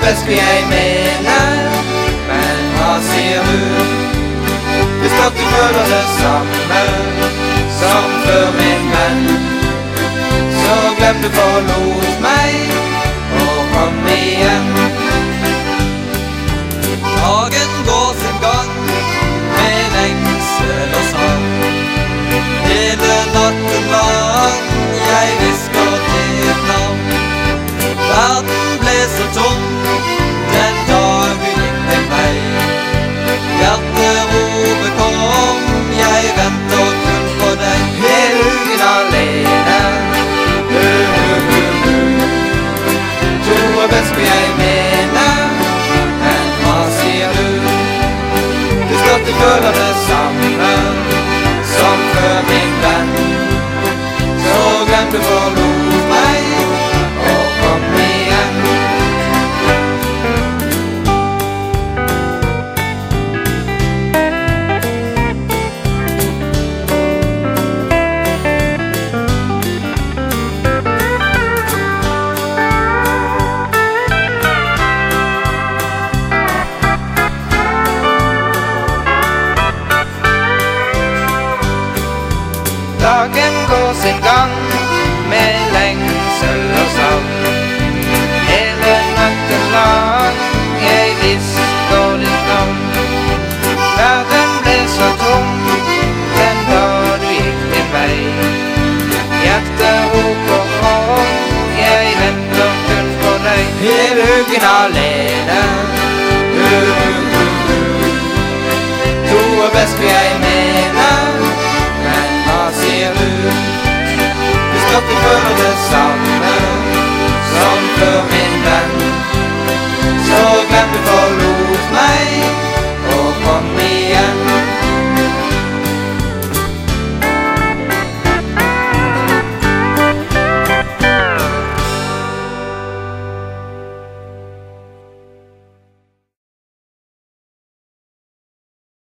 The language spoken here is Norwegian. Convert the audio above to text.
best jeg mener, men hva sier du? Hvis at du føler det samme som før, min venn, så glem du forlot meg og kom igjen. Dagen går sin gang med lengsel og savn. Hele natten lang jeg hvisker ditt navn. Verden ble så tom den dag du gikk din vei. Hjerteroret kom, jeg venter kun på deg. Hele uken alene, tror best jeg mener, men hva sier du? Hvis at du føler det samme som før, min venn, så glem du forlot meg og kom igjen. Dagen går sin gang med lengsel og savn. Hele natten lang jeg hvisker ditt navn. Verden ble så tom den dag du gikk din vei. Hjertet roper om, jeg venter kun på deg. Hele uken alene, tror best jeg mener, men hva sier du? Hvis at du føler det samme